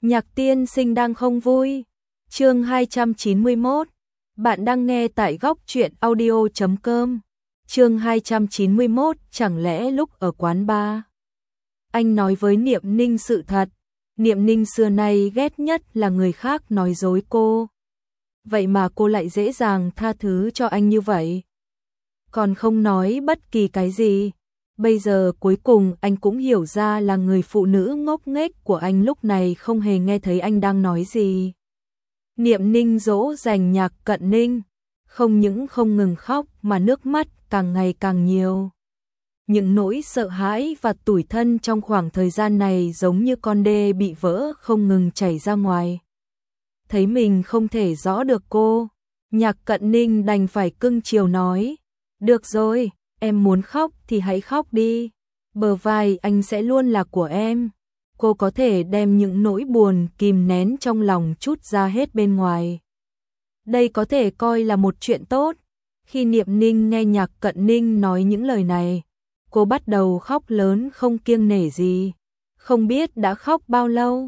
Nhạc tiên sinh đang không vui. Chương 291. Bạn đang nghe tại góc truyện audio.com. Chương 291, chẳng lẽ lúc ở quán bar anh nói với Niệm Ninh sự thật. Niệm Ninh xưa nay ghét nhất là người khác nói dối cô. Vậy mà cô lại dễ dàng tha thứ cho anh như vậy. Còn không nói bất kỳ cái gì. Bây giờ cuối cùng anh cũng hiểu ra là người phụ nữ ngốc nghếch của anh lúc này không hề nghe thấy anh đang nói gì. Niệm Ninh dỗ dành Nhạc Cận Ninh, không những không ngừng khóc mà nước mắt càng ngày càng nhiều. Những nỗi sợ hãi và tủi thân trong khoảng thời gian này giống như con đê bị vỡ không ngừng chảy ra ngoài. Thấy mình không thể rõ được cô, Nhạc Cận Ninh đành phải cưng chiều nói, được rồi, em muốn khóc thì hãy khóc đi, bờ vai anh sẽ luôn là của em. Cô có thể đem những nỗi buồn kìm nén trong lòng trút ra hết bên ngoài. Đây có thể coi là một chuyện tốt. Khi Niệm Ninh nghe Nhạc Cận Ninh nói những lời này, cô bắt đầu khóc lớn không kiêng nể gì. Không biết đã khóc bao lâu,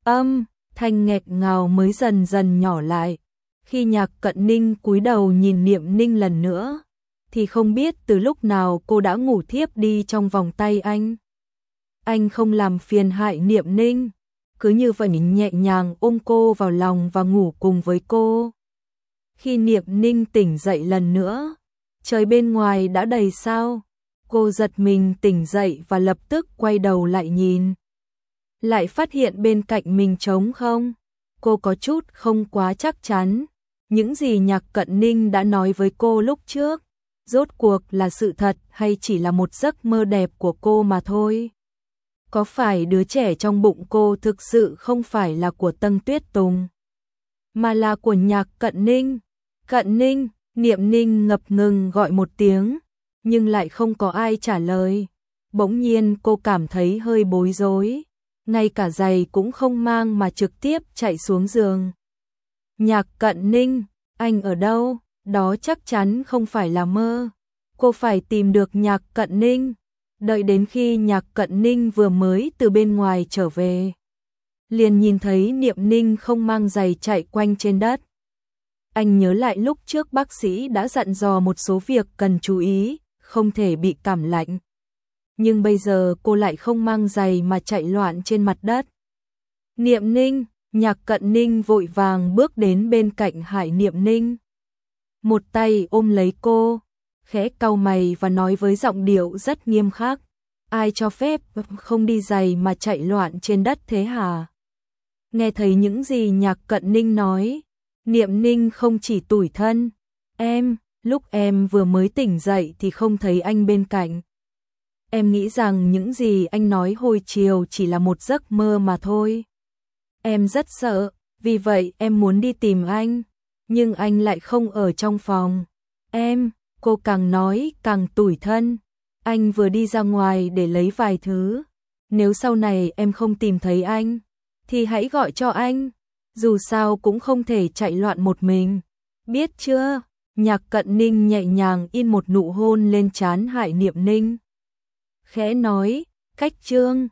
thanh nghẹt ngào mới dần dần nhỏ lại. Khi Nhạc Cận Ninh cúi đầu nhìn Niệm Ninh lần nữa, thì không biết từ lúc nào cô đã ngủ thiếp đi trong vòng tay anh. Anh không làm phiền hại Niệm Ninh, cứ như vậy nhẹ nhàng ôm cô vào lòng và ngủ cùng với cô. Khi Niệm Ninh tỉnh dậy lần nữa, trời bên ngoài đã đầy sao. Cô giật mình tỉnh dậy và lập tức quay đầu lại nhìn. Lại phát hiện bên cạnh mình trống không. Cô có chút không quá chắc chắn. Những gì Nhạc Cận Ninh đã nói với cô lúc trước, rốt cuộc là sự thật hay chỉ là một giấc mơ đẹp của cô mà thôi. Có phải đứa trẻ trong bụng cô thực sự không phải là của Tân Tuyết Tùng, mà là của Nhạc Cận Ninh? Cận Ninh, Niệm Ninh ngập ngừng gọi một tiếng, nhưng lại không có ai trả lời. Bỗng nhiên cô cảm thấy hơi bối rối, ngay cả giày cũng không mang mà trực tiếp chạy xuống giường. Nhạc Cận Ninh, anh ở đâu? Đó chắc chắn không phải là mơ. Cô phải tìm được Nhạc Cận Ninh. Đợi đến khi Nhạc Cận Ninh vừa mới từ bên ngoài trở về, liền nhìn thấy Niệm Ninh không mang giày chạy quanh trên đất. Anh nhớ lại lúc trước bác sĩ đã dặn dò một số việc cần chú ý, không thể bị cảm lạnh. Nhưng bây giờ cô lại không mang giày mà chạy loạn trên mặt đất. Niệm Ninh, Nhạc Cận Ninh vội vàng bước đến bên cạnh Hải Niệm Ninh. Một tay ôm lấy cô, khẽ cau mày và nói với giọng điệu rất nghiêm khắc, ai cho phép không đi giày mà chạy loạn trên đất thế hả? Nghe thấy những gì Nhạc Cận Ninh nói, Niệm Ninh không chỉ tủi thân, lúc em vừa mới tỉnh dậy thì không thấy anh bên cạnh. Em nghĩ rằng những gì anh nói hồi chiều chỉ là một giấc mơ mà thôi. Em rất sợ, vì vậy em muốn đi tìm anh, nhưng anh lại không ở trong phòng. Cô càng nói càng tủi thân. Anh vừa đi ra ngoài để lấy vài thứ. Nếu sau này em không tìm thấy anh, thì hãy gọi cho anh. Dù sao cũng không thể chạy loạn một mình. Biết chưa? Nhạc Cận Ninh nhẹ nhàng in một nụ hôn lên trán Hải Niệm Ninh. Khẽ nói, cách Trương,